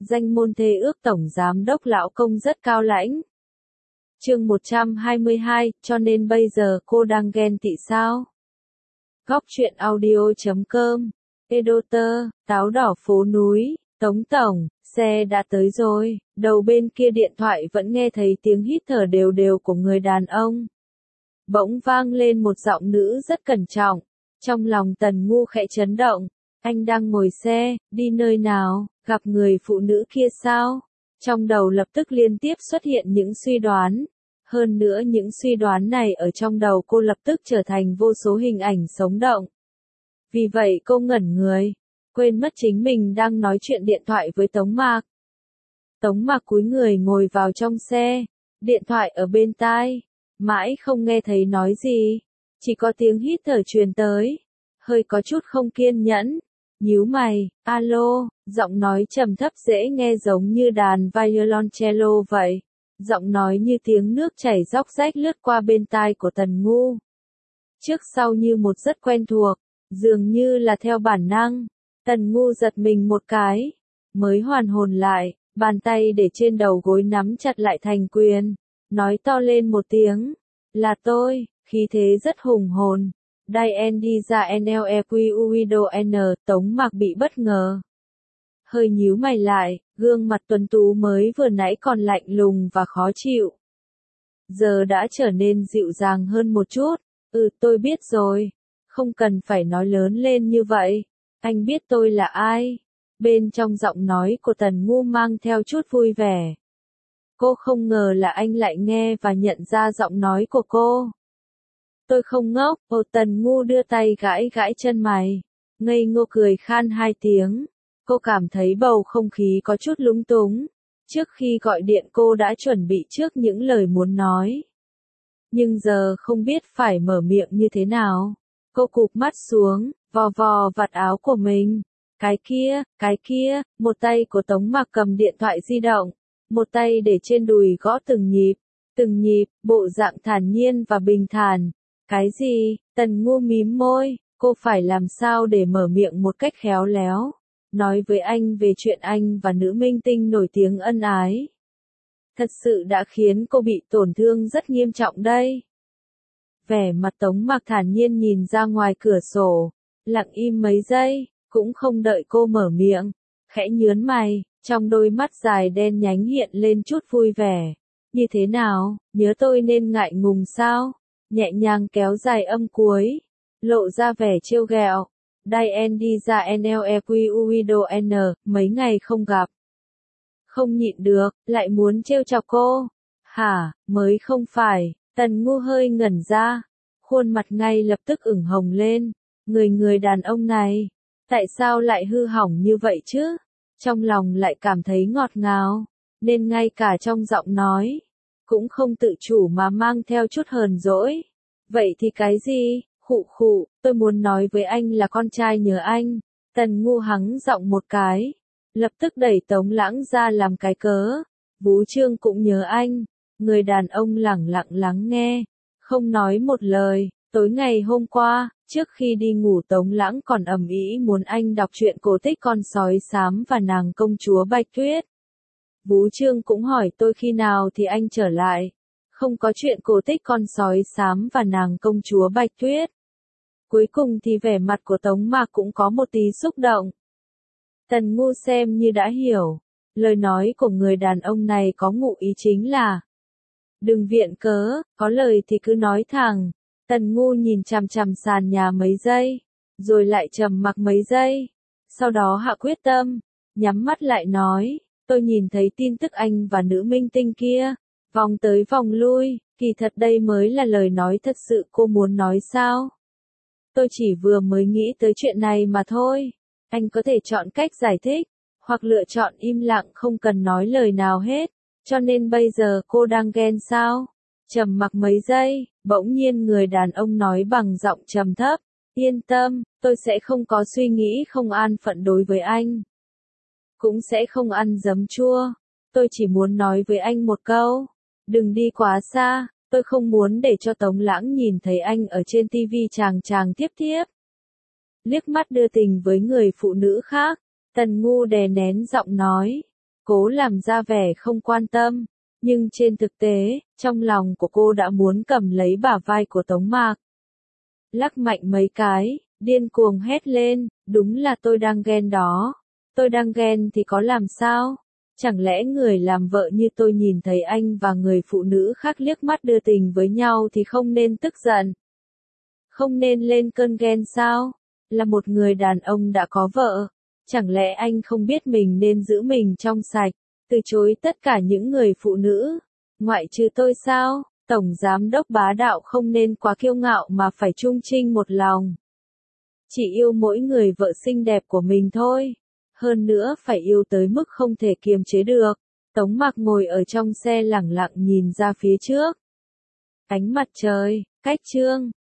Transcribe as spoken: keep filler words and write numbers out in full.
danh môn thê ước tổng giám đốc lão công rất cao lãnh. Chương một trăm hai mươi hai, cho nên bây giờ cô đang ghen tị sao? Góc truyện audio chấm com, Editor, táo đỏ phố núi, Tống Tổng, xe đã tới rồi, đầu bên kia điện thoại vẫn nghe thấy tiếng hít thở đều đều của người đàn ông. Bỗng vang lên một giọng nữ rất cẩn trọng, trong lòng Tần Ngu khẽ chấn động, anh đang ngồi xe, đi nơi nào, gặp người phụ nữ kia sao? Trong đầu lập tức liên tiếp xuất hiện những suy đoán. Hơn nữa những suy đoán này ở trong đầu cô lập tức trở thành vô số hình ảnh sống động. Vì vậy cô ngẩn người, quên mất chính mình đang nói chuyện điện thoại với Tống Mạc. Tống Mạc cúi người ngồi vào trong xe, điện thoại ở bên tai, mãi không nghe thấy nói gì, chỉ có tiếng hít thở truyền tới, hơi có chút không kiên nhẫn, nhíu mày, alo, giọng nói trầm thấp dễ nghe giống như đàn violoncello vậy. Giọng nói như tiếng nước chảy róc rách lướt qua bên tai của Tần Ngu. Trước sau như một rất quen thuộc, dường như là theo bản năng. Tần Ngu giật mình một cái, mới hoàn hồn lại, bàn tay để trên đầu gối nắm chặt lại thành quyền, nói to lên một tiếng, là tôi, khí thế rất hùng hồn. Diane đi ra en lờ e quy u N, Tống Mạc bị bất ngờ. Hơi nhíu mày lại, gương mặt tuấn tú mới vừa nãy còn lạnh lùng và khó chịu. Giờ đã trở nên dịu dàng hơn một chút, ừ tôi biết rồi, không cần phải nói lớn lên như vậy, anh biết tôi là ai. Bên trong giọng nói của Tần Ngu mang theo chút vui vẻ. Cô không ngờ là anh lại nghe và nhận ra giọng nói của cô. Tôi không ngốc, ô Tần Ngu đưa tay gãi gãi chân mày, ngây ngô cười khan hai tiếng. Cô cảm thấy bầu không khí có chút lúng túng. Trước khi gọi điện cô đã chuẩn bị trước những lời muốn nói. Nhưng giờ không biết phải mở miệng như thế nào. Cô cụp mắt xuống, vò vò vạt áo của mình. Cái kia, cái kia, một tay của Tống Mạc cầm điện thoại di động. Một tay để trên đùi gõ từng nhịp. Từng nhịp, bộ dạng thản nhiên và bình thản. Cái gì? Tần Ngu mím môi. Cô phải làm sao để mở miệng một cách khéo léo. Nói với anh về chuyện anh và nữ minh tinh nổi tiếng ân ái. Thật sự đã khiến cô bị tổn thương rất nghiêm trọng đây. Vẻ mặt Tống Mạc thản nhiên nhìn ra ngoài cửa sổ, lặng im mấy giây, cũng không đợi cô mở miệng, khẽ nhướn mày, trong đôi mắt dài đen nhánh hiện lên chút vui vẻ. Như thế nào, nhớ tôi nên ngại ngùng sao? Nhẹ nhàng kéo dài âm cuối, lộ ra vẻ trêu ghẹo. Diane đi ra en lờ e quy u N, mấy ngày không gặp. Không nhịn được, lại muốn trêu chọc cô. Hả, mới không phải, Tần Ngu hơi ngẩn ra. Khuôn mặt ngay lập tức ửng hồng lên. Người người đàn ông này, tại sao lại hư hỏng như vậy chứ? Trong lòng lại cảm thấy ngọt ngào, nên ngay cả trong giọng nói, cũng không tự chủ mà mang theo chút hờn dỗi. Vậy thì cái gì? Khụ khụ, tôi muốn nói với anh là con trai nhớ anh. Tần Ngu hắng giọng một cái, lập tức đẩy Tống Lãng ra làm cái cớ. Vũ Trương cũng nhớ anh. Người đàn ông lẳng lặng lắng nghe, không nói một lời. Tối ngày hôm qua, trước khi đi ngủ Tống Lãng còn ầm ĩ muốn anh đọc truyện cổ tích Con sói xám và nàng công chúa Bạch Tuyết. Vũ Trương cũng hỏi tôi khi nào thì anh trở lại. Không có chuyện cổ tích Con sói xám và nàng công chúa Bạch Tuyết. Cuối cùng thì vẻ mặt của Tống Mạc cũng có một tí xúc động. Tần Ngu xem như đã hiểu. Lời nói của người đàn ông này có ngụ ý chính là đừng viện cớ, có lời thì cứ nói thẳng. Tần Ngu nhìn chằm chằm sàn nhà mấy giây, rồi lại trầm mặc mấy giây. Sau đó hạ quyết tâm, nhắm mắt lại nói, tôi nhìn thấy tin tức anh và nữ minh tinh kia, vòng tới vòng lui, kỳ thật đây mới là lời nói thật sự cô muốn nói sao? Tôi chỉ vừa mới nghĩ tới chuyện này mà thôi. Anh có thể chọn cách giải thích, hoặc lựa chọn im lặng không cần nói lời nào hết. Cho nên bây giờ cô đang ghen sao? Trầm mặc mấy giây, bỗng nhiên người đàn ông nói bằng giọng trầm thấp. Yên tâm, tôi sẽ không có suy nghĩ không an phận đối với anh. Cũng sẽ không ăn giấm chua. Tôi chỉ muốn nói với anh một câu. Đừng đi quá xa. Tôi không muốn để cho Tống Lãng nhìn thấy anh ở trên ti vi chàng chàng tiếp tiếp. Liếc mắt đưa tình với người phụ nữ khác, Tần Ngu đè nén giọng nói. cố làm ra vẻ không quan tâm, nhưng trên thực tế, trong lòng của cô đã muốn cầm lấy bả vai của Tống Mạc. Lắc mạnh mấy cái, điên cuồng hét lên, đúng là tôi đang ghen đó. Tôi đang ghen thì có làm sao? Chẳng lẽ người làm vợ như tôi nhìn thấy anh và người phụ nữ khác liếc mắt đưa tình với nhau thì không nên tức giận? Không nên lên cơn ghen sao? Là một người đàn ông đã có vợ. Chẳng lẽ anh không biết mình nên giữ mình trong sạch, từ chối tất cả những người phụ nữ, ngoại trừ tôi sao? Tổng giám đốc bá đạo không nên quá kiêu ngạo mà phải trung trinh một lòng. Chỉ yêu mỗi người vợ xinh đẹp của mình thôi. Hơn nữa phải yêu tới mức không thể kiềm chế được. Tống Mạc ngồi ở trong xe lẳng lặng nhìn ra phía trước. Ánh mặt trời, cách trương,